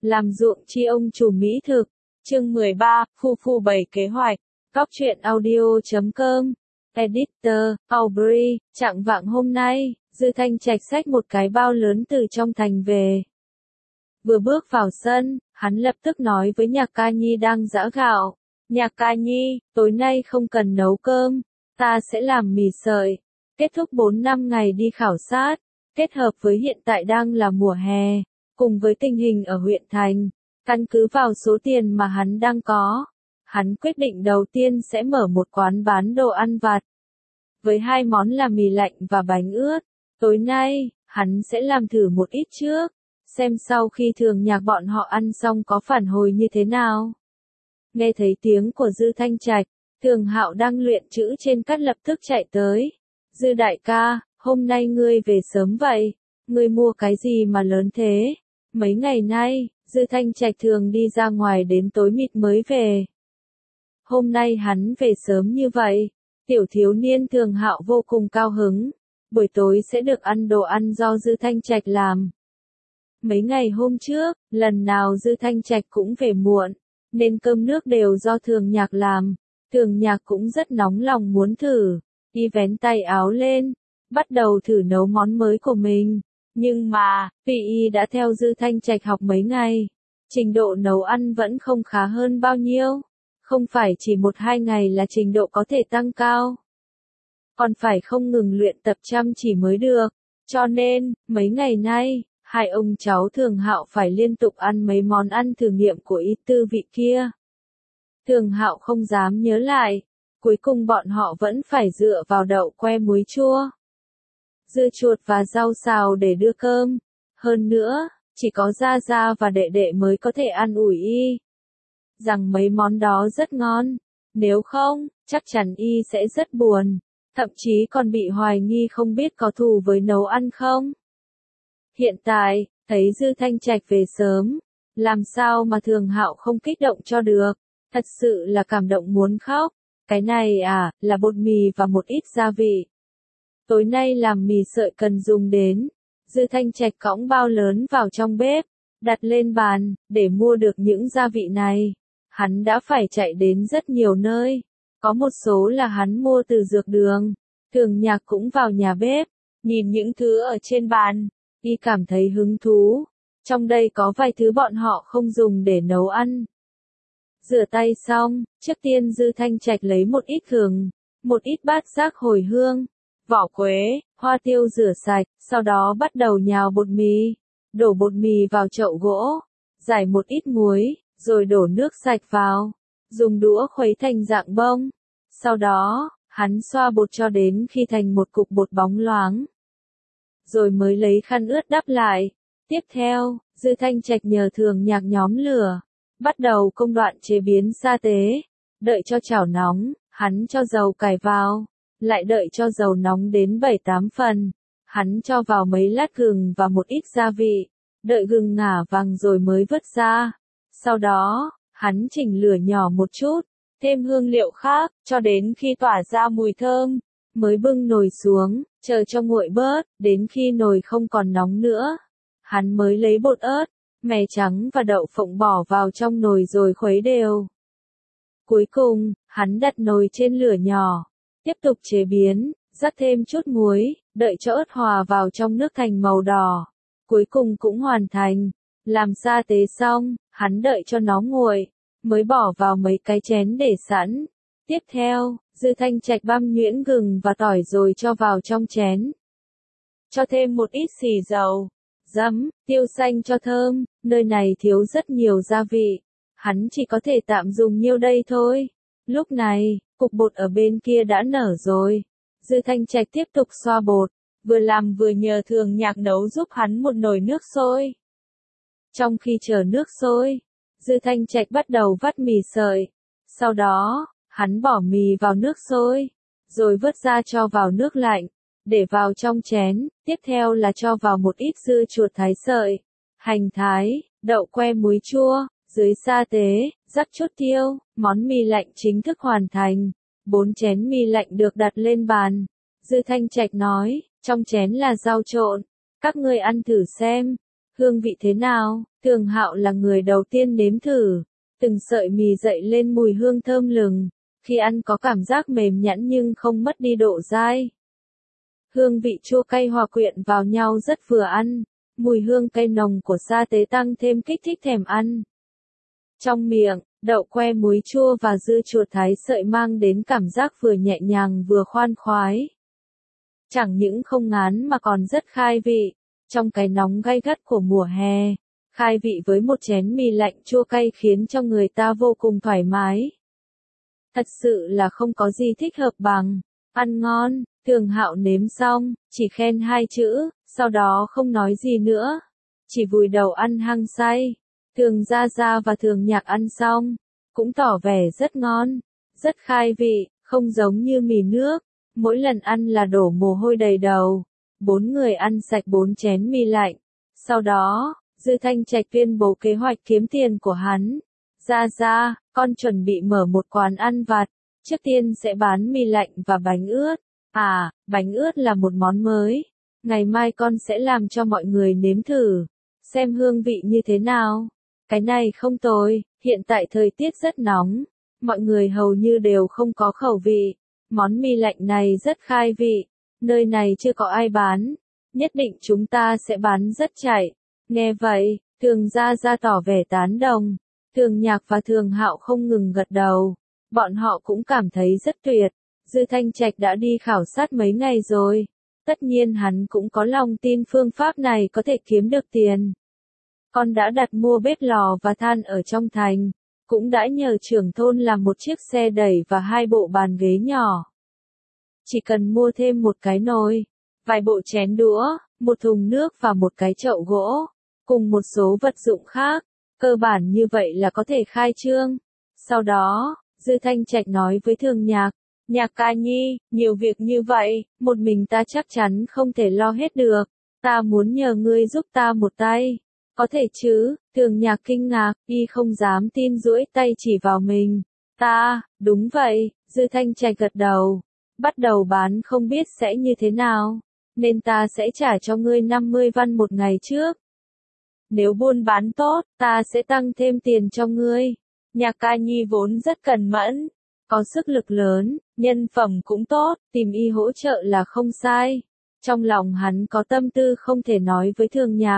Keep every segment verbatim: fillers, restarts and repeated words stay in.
làm ruộng chi ông chủ mỹ thực. Chương mười ba, Phu Phu bày kế hoạch. Góc truyện audio chấm com. Editor, Aubrey. Trạng vạng hôm nay, Dư Thanh Trạch xách một cái bao lớn từ trong thành về. Vừa bước vào sân, hắn lập tức nói với Nhạc Ca Nhi đang giã gạo. Nhạc Ca Nhi, tối nay không cần nấu cơm, ta sẽ làm mì sợi. Kết thúc bốn năm ngày đi khảo sát, kết hợp với hiện tại đang là mùa hè, cùng với tình hình ở huyện thành, căn cứ vào số tiền mà hắn đang có, hắn quyết định đầu tiên sẽ mở một quán bán đồ ăn vặt. Với hai món là mì lạnh và bánh ướt, tối nay, hắn sẽ làm thử một ít trước, xem sau khi Thường Nhạc bọn họ ăn xong có phản hồi như thế nào. Nghe thấy tiếng của Dư Thanh Trạch, Thường Hạo đang luyện chữ trên cát lập tức chạy tới. Dư đại ca, hôm nay ngươi về sớm vậy, ngươi mua cái gì mà lớn thế? Mấy ngày nay, Dư Thanh Trạch thường đi ra ngoài đến tối mịt mới về. Hôm nay hắn về sớm như vậy, tiểu thiếu niên Thường Hạo vô cùng cao hứng, buổi tối sẽ được ăn đồ ăn do Dư Thanh Trạch làm. Mấy ngày hôm trước, lần nào Dư Thanh Trạch cũng về muộn, nên cơm nước đều do Thường Nhạc làm. Thường Nhạc cũng rất nóng lòng muốn thử, y vén tay áo lên, bắt đầu thử nấu món mới của mình. Nhưng mà, vì y đã theo Dư Thanh Trạch học mấy ngày, trình độ nấu ăn vẫn không khá hơn bao nhiêu. Không phải chỉ một hai ngày là trình độ có thể tăng cao. Còn phải không ngừng luyện tập chăm chỉ mới được. Cho nên, mấy ngày nay, hai ông cháu Thường Hạo phải liên tục ăn mấy món ăn thử nghiệm của y tư vị kia. Thường Hạo không dám nhớ lại, cuối cùng bọn họ vẫn phải dựa vào đậu que muối chua, dưa chuột và rau xào để đưa cơm. Hơn nữa, chỉ có Gia Gia và đệ đệ mới có thể ăn ủi y rằng mấy món đó rất ngon, nếu không, chắc chắn y sẽ rất buồn, thậm chí còn bị hoài nghi không biết có thù với nấu ăn không. Hiện tại, thấy Dư Thanh Trạch về sớm, làm sao mà Thường Hạo không kích động cho được, thật sự là cảm động muốn khóc. Cái này à, là bột mì và một ít gia vị. Tối nay làm mì sợi cần dùng đến. Dư Thanh Trạch cõng bao lớn vào trong bếp, đặt lên bàn, để mua được những gia vị này. Hắn đã phải chạy đến rất nhiều nơi. Có một số là hắn mua từ dược đường. Thường Nhạc cũng vào nhà bếp, nhìn những thứ ở trên bàn, y cảm thấy hứng thú. Trong đây có vài thứ bọn họ không dùng để nấu ăn. Rửa tay xong, trước tiên Dư Thanh Trạch lấy một ít gừng, một ít bát giác hồi hương, vỏ quế, hoa tiêu rửa sạch, sau đó bắt đầu nhào bột mì, đổ bột mì vào chậu gỗ, rải một ít muối, rồi đổ nước sạch vào, dùng đũa khuấy thành dạng bông. Sau đó, hắn xoa bột cho đến khi thành một cục bột bóng loáng, rồi mới lấy khăn ướt đắp lại. Tiếp theo, Dư Thanh Trạch nhờ Thường Nhạc nhóm lửa, bắt đầu công đoạn chế biến sa tế. Đợi cho chảo nóng, hắn cho dầu cải vào, lại đợi cho dầu nóng đến bảy tám phần. Hắn cho vào mấy lát gừng và một ít gia vị, đợi gừng ngả vàng rồi mới vớt ra. Sau đó, hắn chỉnh lửa nhỏ một chút, thêm hương liệu khác, cho đến khi tỏa ra mùi thơm, mới bưng nồi xuống, chờ cho nguội bớt, đến khi nồi không còn nóng nữa. Hắn mới lấy bột ớt, mè trắng và đậu phộng bỏ vào trong nồi rồi khuấy đều. Cuối cùng, hắn đặt nồi trên lửa nhỏ, tiếp tục chế biến, rắc thêm chút muối, đợi cho ớt hòa vào trong nước thành màu đỏ. Cuối cùng cũng hoàn thành. Làm sa tế xong, hắn đợi cho nó nguội, mới bỏ vào mấy cái chén để sẵn. Tiếp theo, Dư Thanh Trạch băm nhuyễn gừng và tỏi rồi cho vào trong chén. Cho thêm một ít xì dầu, giấm, tiêu xanh cho thơm, nơi này thiếu rất nhiều gia vị. Hắn chỉ có thể tạm dùng nhiêu đây thôi. Lúc này, cục bột ở bên kia đã nở rồi. Dư Thanh Trạch tiếp tục xoa bột, vừa làm vừa nhờ Thường Nhạc nấu giúp hắn một nồi nước sôi. Trong khi chờ nước sôi, Dư Thanh Trạch bắt đầu vắt mì sợi. Sau đó, hắn bỏ mì vào nước sôi, rồi vớt ra cho vào nước lạnh, để vào trong chén. Tiếp theo là cho vào một ít dưa chuột thái sợi, hành thái, đậu que muối chua, dưới sa tế, rắc chút tiêu. Món mì lạnh chính thức hoàn thành. Bốn chén mì lạnh được đặt lên bàn. Dư Thanh Trạch nói, trong chén là rau trộn, các ngươi ăn thử xem. Hương vị thế nào? Thường Hạo là người đầu tiên nếm thử. Từng sợi mì dậy lên mùi hương thơm lừng. Khi ăn có cảm giác mềm nhẵn nhưng không mất đi độ dai. Hương vị chua cay hòa quyện vào nhau rất vừa ăn. Mùi hương cay nồng của sa tế tăng thêm kích thích thèm ăn. Trong miệng, đậu que muối chua và dưa chuột thái sợi mang đến cảm giác vừa nhẹ nhàng vừa khoan khoái. Chẳng những không ngán mà còn rất khai vị. Trong cái nóng gay gắt của mùa hè, khai vị với một chén mì lạnh chua cay khiến cho người ta vô cùng thoải mái. Thật sự là không có gì thích hợp bằng. Ăn ngon. Thường Hạo nếm xong, chỉ khen hai chữ, sau đó không nói gì nữa. Chỉ vùi đầu ăn hăng say. Thường Gia Gia và Thường Nhạc ăn xong, cũng tỏ vẻ rất ngon, rất khai vị, không giống như mì nước. Mỗi lần ăn là đổ mồ hôi đầy đầu. Bốn người ăn sạch bốn chén mì lạnh. Sau đó, Dư Thanh Trạch tuyên bố kế hoạch kiếm tiền của hắn. Gia Gia, con chuẩn bị mở một quán ăn vặt. Trước tiên sẽ bán mì lạnh và bánh ướt. À, bánh ướt là một món mới. Ngày mai con sẽ làm cho mọi người nếm thử. Xem hương vị như thế nào. Cái này không tồi, hiện tại thời tiết rất nóng. Mọi người hầu như đều không có khẩu vị. Món mì lạnh này rất khai vị. Nơi này chưa có ai bán. Nhất định chúng ta sẽ bán rất chạy. Nghe vậy, Thường Gia Gia tỏ vẻ tán đồng. Thường Nhạc và Thường Hạo không ngừng gật đầu. Bọn họ cũng cảm thấy rất tuyệt. Dư Thanh Trạch đã đi khảo sát mấy ngày rồi. Tất nhiên hắn cũng có lòng tin phương pháp này có thể kiếm được tiền. Con đã đặt mua bếp lò và than ở trong thành. Cũng đã nhờ trưởng thôn làm một chiếc xe đẩy và hai bộ bàn ghế nhỏ. Chỉ cần mua thêm một cái nồi, vài bộ chén đũa, một thùng nước và một cái chậu gỗ, cùng một số vật dụng khác. Cơ bản như vậy là có thể khai trương. Sau đó, Dư Thanh Trạch nói với Thường Nhạc. Nhạc ca nhi, nhiều việc như vậy, một mình ta chắc chắn không thể lo hết được. Ta muốn nhờ ngươi giúp ta một tay. Có thể chứ? Thường Nhạc kinh ngạc, y không dám tin duỗi tay chỉ vào mình. Ta, đúng vậy, Dư Thanh Trạch gật đầu. Bắt đầu bán không biết sẽ như thế nào, nên ta sẽ trả cho ngươi năm mươi văn một ngày trước. Nếu buôn bán tốt, ta sẽ tăng thêm tiền cho ngươi. Nhạc ca nhi vốn rất cần mẫn, có sức lực lớn, nhân phẩm cũng tốt, tìm y hỗ trợ là không sai. Trong lòng hắn có tâm tư không thể nói với Thường Nhạc.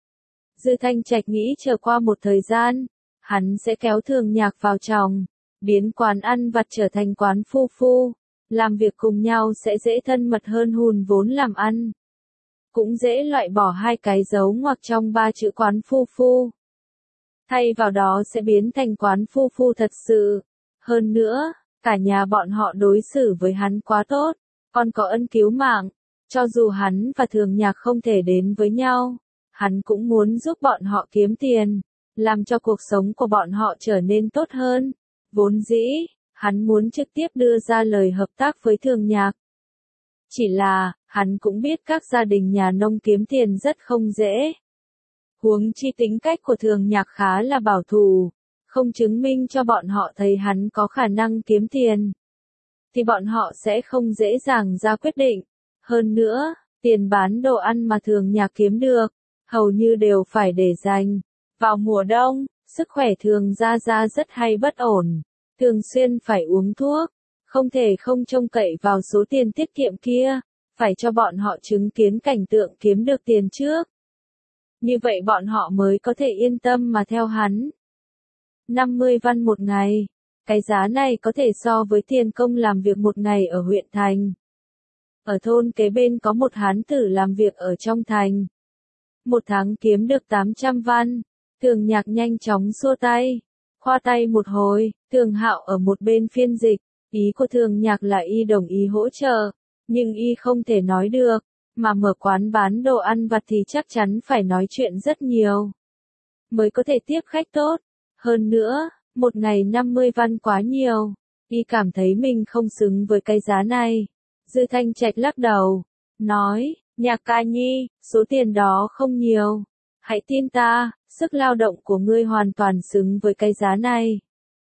Dư Thanh Trạch nghĩ chờ qua một thời gian, hắn sẽ kéo Thường Nhạc vào chồng, biến quán ăn vặt trở thành quán phu phu. Làm việc cùng nhau sẽ dễ thân mật hơn hùn vốn làm ăn. Cũng dễ loại bỏ hai cái dấu ngoặc trong ba chữ quán phu phu. Thay vào đó sẽ biến thành quán phu phu thật sự. Hơn nữa, cả nhà bọn họ đối xử với hắn quá tốt, còn có ân cứu mạng. Cho dù hắn và Thường Nhạc không thể đến với nhau, hắn cũng muốn giúp bọn họ kiếm tiền, làm cho cuộc sống của bọn họ trở nên tốt hơn. Vốn dĩ, hắn muốn trực tiếp đưa ra lời hợp tác với Thường Nhạc. Chỉ là, hắn cũng biết các gia đình nhà nông kiếm tiền rất không dễ. Huống chi tính cách của Thường Nhạc khá là bảo thủ, không chứng minh cho bọn họ thấy hắn có khả năng kiếm tiền, thì bọn họ sẽ không dễ dàng ra quyết định. Hơn nữa, tiền bán đồ ăn mà Thường Nhạc kiếm được, hầu như đều phải để dành. Vào mùa đông, sức khỏe Thường Gia Gia rất hay bất ổn, thường xuyên phải uống thuốc, không thể không trông cậy vào số tiền tiết kiệm kia, phải cho bọn họ chứng kiến cảnh tượng kiếm được tiền trước. Như vậy bọn họ mới có thể yên tâm mà theo hắn. năm mươi văn một ngày. Cái giá này có thể so với tiền công làm việc một ngày ở huyện thành. Ở thôn kế bên có một hán tử làm việc ở trong thành. Một tháng kiếm được tám trăm văn. Thường Nhạc nhanh chóng xua tay. Khoa tay một hồi, Thường Hạo ở một bên phiên dịch. Ý của Thường Nhạc là y đồng ý hỗ trợ. Nhưng y không thể nói được. Mà mở quán bán đồ ăn vặt thì chắc chắn phải nói chuyện rất nhiều. Mới có thể tiếp khách tốt. Hơn nữa, một ngày năm mươi văn quá nhiều. Y cảm thấy mình không xứng với cái giá này. Dư Thanh Trạch lắc đầu. Nói, Nhạc ca nhi, số tiền đó không nhiều. Hãy tin ta, sức lao động của ngươi hoàn toàn xứng với cái giá này.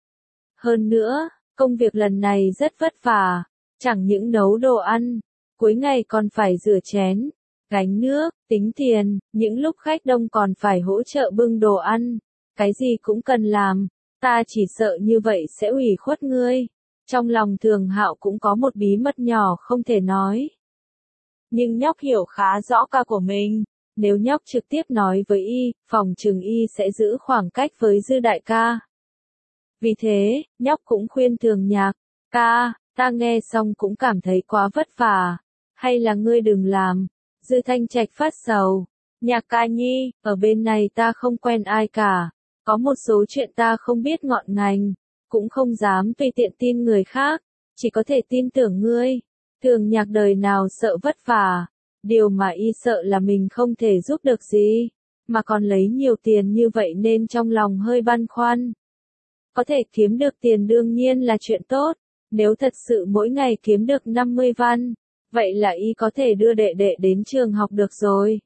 Hơn nữa, công việc lần này rất vất vả. Chẳng những nấu đồ ăn, cuối ngày còn phải rửa chén, gánh nước, Tính tiền, những lúc khách đông còn phải hỗ trợ bưng đồ ăn, cái gì cũng cần làm, ta chỉ sợ như vậy sẽ ủy khuất ngươi. Trong lòng Thường Hạo cũng có một bí mật nhỏ không thể nói. Nhưng nhóc hiểu khá rõ ca của mình, nếu nhóc trực tiếp nói với y, phòng trừng y sẽ giữ khoảng cách với Dư đại ca. Vì thế, nhóc cũng khuyên Thường Nhạc, ca, ta nghe xong cũng cảm thấy quá vất vả, hay là ngươi đừng làm. Dư Thanh Trạch phát sầu, Nhạc ca nhi, ở bên này ta không quen ai cả, có một số chuyện ta không biết ngọn ngành, cũng không dám tùy tiện tin người khác, chỉ có thể tin tưởng ngươi. Thường Nhạc đời nào sợ vất vả, điều mà y sợ là mình không thể giúp được gì, mà còn lấy nhiều tiền như vậy nên trong lòng hơi băn khoăn. Có thể kiếm được tiền đương nhiên là chuyện tốt, nếu thật sự mỗi ngày kiếm được năm mươi văn, vậy là y có thể đưa đệ đệ đến trường học được rồi.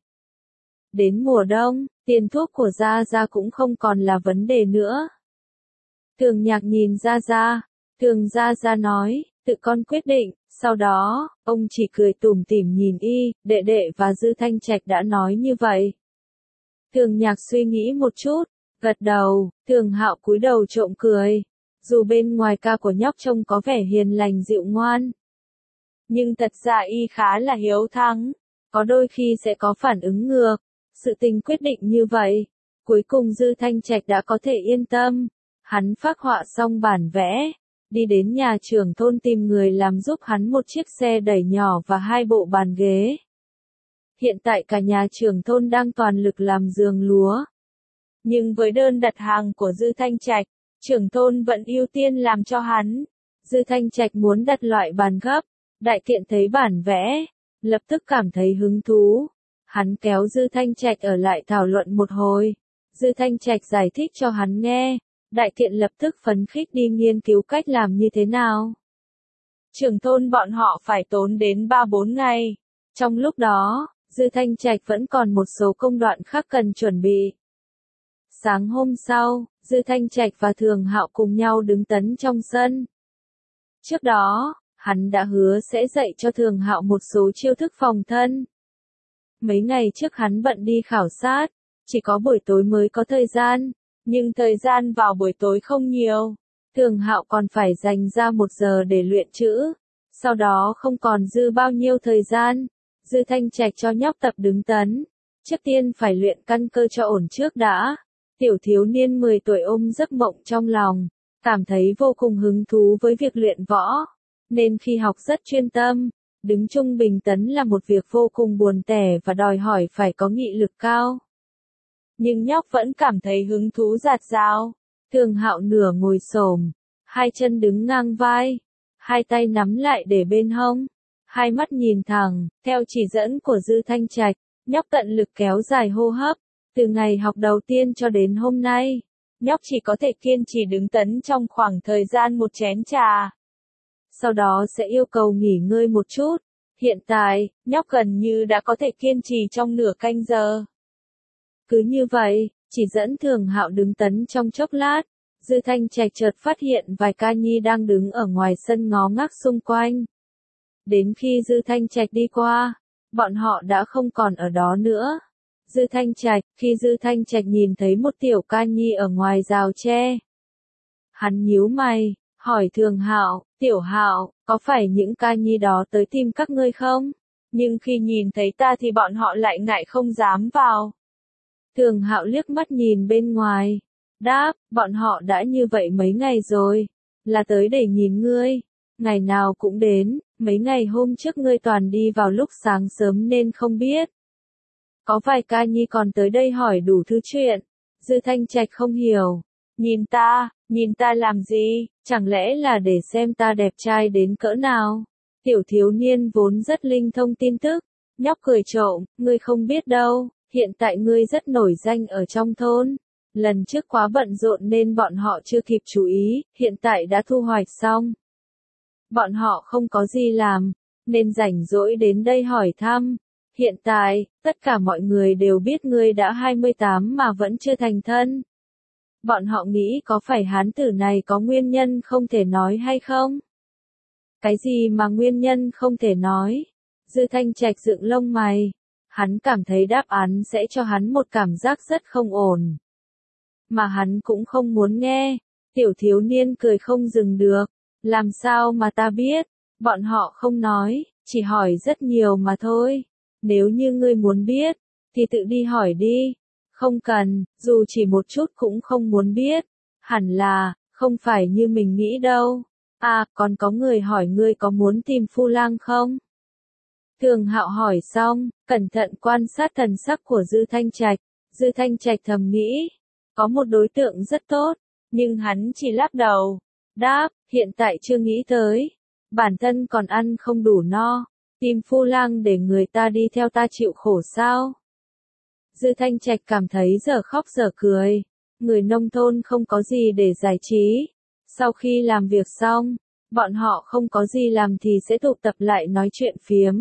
Đến mùa đông, tiền thuốc của Gia Gia cũng không còn là vấn đề nữa. Thường Nhạc nhìn Gia Gia, Thường Gia Gia nói, tự con quyết định, sau đó, ông chỉ cười tủm tỉm nhìn y, đệ đệ và Dư Thanh Trạch đã nói như vậy. Thường Nhạc suy nghĩ một chút, gật đầu, Thường Hạo cúi đầu trộm cười, dù bên ngoài ca của nhóc trông có vẻ hiền lành dịu ngoan. Nhưng thật ra y khá là hiếu thắng, có đôi khi sẽ có phản ứng ngược, sự tình quyết định như vậy. Cuối cùng Dư Thanh Trạch đã có thể yên tâm, hắn phác họa xong bản vẽ, đi đến nhà trưởng thôn tìm người làm giúp hắn một chiếc xe đẩy nhỏ và hai bộ bàn ghế. Hiện tại cả nhà trưởng thôn đang toàn lực làm giường lúa. Nhưng với đơn đặt hàng của Dư Thanh Trạch, trưởng thôn vẫn ưu tiên làm cho hắn. Dư Thanh Trạch muốn đặt loại bàn gấp, đại tiện thấy bản vẽ, lập tức cảm thấy hứng thú. Hắn kéo Dư Thanh Trạch ở lại thảo luận một hồi. Dư Thanh Trạch giải thích cho hắn nghe, đại tiện lập tức phấn khích đi nghiên cứu cách làm như thế nào. Trưởng thôn bọn họ phải tốn đến ba bốn ngày. Trong lúc đó, Dư Thanh Trạch vẫn còn một số công đoạn khác cần chuẩn bị. Sáng hôm sau, Dư Thanh Trạch và Thường Hạo cùng nhau đứng tấn trong sân. Trước đó, hắn đã hứa sẽ dạy cho Thường Hạo một số chiêu thức phòng thân. Mấy ngày trước hắn bận đi khảo sát, chỉ có buổi tối mới có thời gian, nhưng thời gian vào buổi tối không nhiều. Thường Hạo còn phải dành ra một giờ để luyện chữ, sau đó không còn dư bao nhiêu thời gian. Dư Thanh Trạch cho nhóc tập đứng tấn, trước tiên phải luyện căn cơ cho ổn trước đã. Tiểu thiếu niên mười tuổi ôm giấc mộng trong lòng, cảm thấy vô cùng hứng thú với việc luyện võ, nên khi học rất chuyên tâm. Đứng trung bình tấn là một việc vô cùng buồn tẻ và đòi hỏi phải có nghị lực cao. Nhưng nhóc vẫn cảm thấy hứng thú rạt rào. Thường Hạo nửa ngồi xổm, hai chân đứng ngang vai, hai tay nắm lại để bên hông, hai mắt nhìn thẳng, theo chỉ dẫn của Dư Thanh Trạch, nhóc tận lực kéo dài hô hấp. Từ ngày học đầu tiên cho đến hôm nay, nhóc chỉ có thể kiên trì đứng tấn trong khoảng thời gian một chén trà. Sau đó sẽ yêu cầu nghỉ ngơi một chút. Hiện tại, nhóc gần như đã có thể kiên trì trong nửa canh giờ. Cứ như vậy, chỉ dẫn Thường Hạo đứng tấn trong chốc lát, Dư Thanh Trạch chợt phát hiện vài ca nhi đang đứng ở ngoài sân ngó ngác xung quanh. Đến khi Dư Thanh Trạch đi qua, bọn họ đã không còn ở đó nữa. Dư Thanh Trạch, khi Dư Thanh Trạch nhìn thấy một tiểu ca nhi ở ngoài rào tre, hắn nhíu mày, hỏi Thường Hạo, Tiểu Hạo, có phải những ca nhi đó tới tìm các ngươi không? Nhưng khi nhìn thấy ta thì bọn họ lại ngại không dám vào. Thường Hạo liếc mắt nhìn bên ngoài, đáp, bọn họ đã như vậy mấy ngày rồi, là tới để nhìn ngươi, ngày nào cũng đến, mấy ngày hôm trước ngươi toàn đi vào lúc sáng sớm nên không biết. Có vài ca nhi còn tới đây hỏi đủ thứ chuyện. Dư Thanh Trạch không hiểu, nhìn ta, nhìn ta làm gì, chẳng lẽ là để xem ta đẹp trai đến cỡ nào? Tiểu thiếu niên vốn rất linh thông tin tức, nhóc cười trộm, ngươi không biết đâu, hiện tại ngươi rất nổi danh ở trong thôn. Lần trước quá bận rộn nên bọn họ chưa kịp chú ý, hiện tại đã thu hoạch xong. Bọn họ không có gì làm, nên rảnh rỗi đến đây hỏi thăm. Hiện tại, tất cả mọi người đều biết ngươi đã hai mươi tám mà vẫn chưa thành thân. Bọn họ nghĩ có phải hán tử này có nguyên nhân không thể nói hay không? Cái gì mà nguyên nhân không thể nói? Dư Thanh Trạch dựng lông mày, Hắn cảm thấy đáp án sẽ cho hắn một cảm giác rất không ổn. Mà hắn cũng không muốn nghe. Tiểu thiếu niên cười không dừng được. Làm sao mà ta biết? Bọn họ không nói, chỉ hỏi rất nhiều mà thôi. Nếu như ngươi muốn biết, thì tự đi hỏi đi. Không cần, dù chỉ một chút cũng không muốn biết. Hẳn là, không phải như mình nghĩ đâu. À, còn có người hỏi ngươi có muốn tìm Phu Lang không? Thường Hạo hỏi xong, cẩn thận quan sát thần sắc của Dư Thanh Trạch. Dư Thanh Trạch thầm nghĩ, có một đối tượng rất tốt, nhưng hắn chỉ lắc đầu. Đáp, hiện tại chưa nghĩ tới. Bản thân còn ăn không đủ no. Tìm Phu Lang để người ta đi theo ta chịu khổ sao? Dư Thanh Trạch cảm thấy giờ khóc giờ cười. Người nông thôn không có gì để giải trí. Sau khi làm việc xong, bọn họ không có gì làm thì sẽ tụ tập lại nói chuyện phiếm.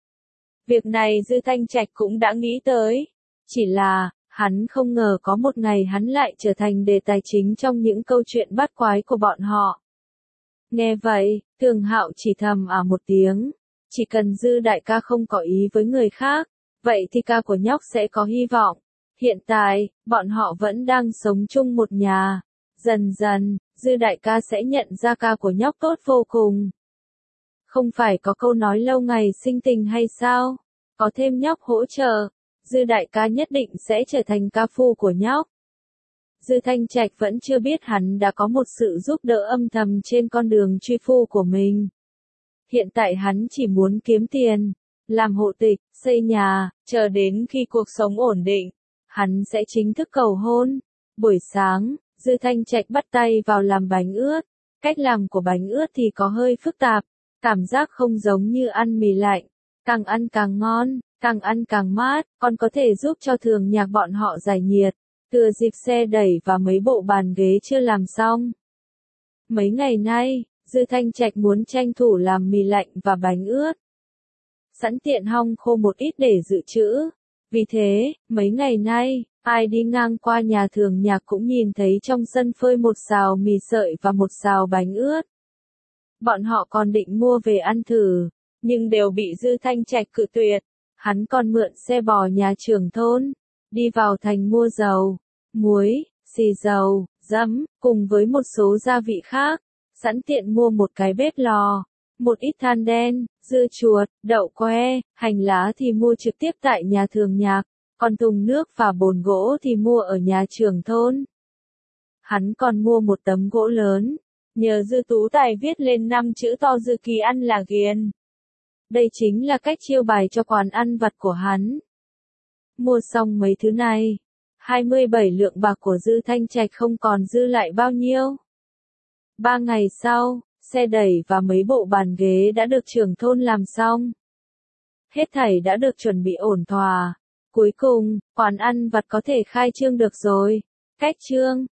Việc này Dư Thanh Trạch cũng đã nghĩ tới. Chỉ là, hắn không ngờ có một ngày hắn lại trở thành đề tài chính trong những câu chuyện bát quái của bọn họ. Nghe vậy, Thường Hạo chỉ thầm à một tiếng. Chỉ cần Dư đại ca không có ý với người khác, vậy thì ca của nhóc sẽ có hy vọng. Hiện tại, bọn họ vẫn đang sống chung một nhà. Dần dần, Dư đại ca sẽ nhận ra ca của nhóc tốt vô cùng. Không phải có câu nói lâu ngày sinh tình hay sao? Có thêm nhóc hỗ trợ, Dư đại ca nhất định sẽ trở thành ca phu của nhóc. Dư Thanh Trạch vẫn chưa biết hắn đã có một sự giúp đỡ âm thầm trên con đường truy phu của mình. Hiện tại hắn chỉ muốn kiếm tiền, làm hộ tịch, xây nhà, chờ đến khi cuộc sống ổn định, hắn sẽ chính thức cầu hôn. Buổi sáng, Dư Thanh Trạch bắt tay vào làm bánh ướt. Cách làm của bánh ướt thì có hơi phức tạp, cảm giác không giống như ăn mì lạnh, càng ăn càng ngon, càng ăn càng mát, còn có thể giúp cho Thường Nhạc bọn họ giải nhiệt. Thừa dịp xe đẩy và mấy bộ bàn ghế chưa làm xong. Mấy ngày nay, Dư Thanh Trạch muốn tranh thủ làm mì lạnh và bánh ướt. Sẵn tiện hong khô một ít để dự trữ. Vì thế, mấy ngày nay, ai đi ngang qua nhà Thường Nhạc cũng nhìn thấy trong sân phơi một xào mì sợi và một xào bánh ướt. Bọn họ còn định mua về ăn thử, nhưng đều bị Dư Thanh Trạch cự tuyệt. Hắn còn mượn xe bò nhà trưởng thôn, đi vào thành mua dầu, muối, xì dầu, giấm, cùng với một số gia vị khác. Sẵn tiện mua một cái bếp lò, một ít than đen, dưa chuột, đậu que, hành lá thì mua trực tiếp tại nhà Thường Nhạc, còn thùng nước và bồn gỗ thì mua ở nhà trưởng thôn. Hắn còn mua một tấm gỗ lớn, nhờ Dư Tú Tài viết lên năm chữ to Dư Kỳ ăn là ghiền. Đây chính là cách chiêu bài cho quán ăn vặt của hắn. Mua xong mấy thứ này, hai mươi bảy lượng bạc của Dư Thanh Trạch không còn dư lại bao nhiêu. Ba ngày sau, xe đẩy và mấy bộ bàn ghế đã được trưởng thôn làm xong. Hết thảy đã được chuẩn bị ổn thỏa. Cuối cùng, quán ăn vặt có thể khai trương được rồi. Cách trương,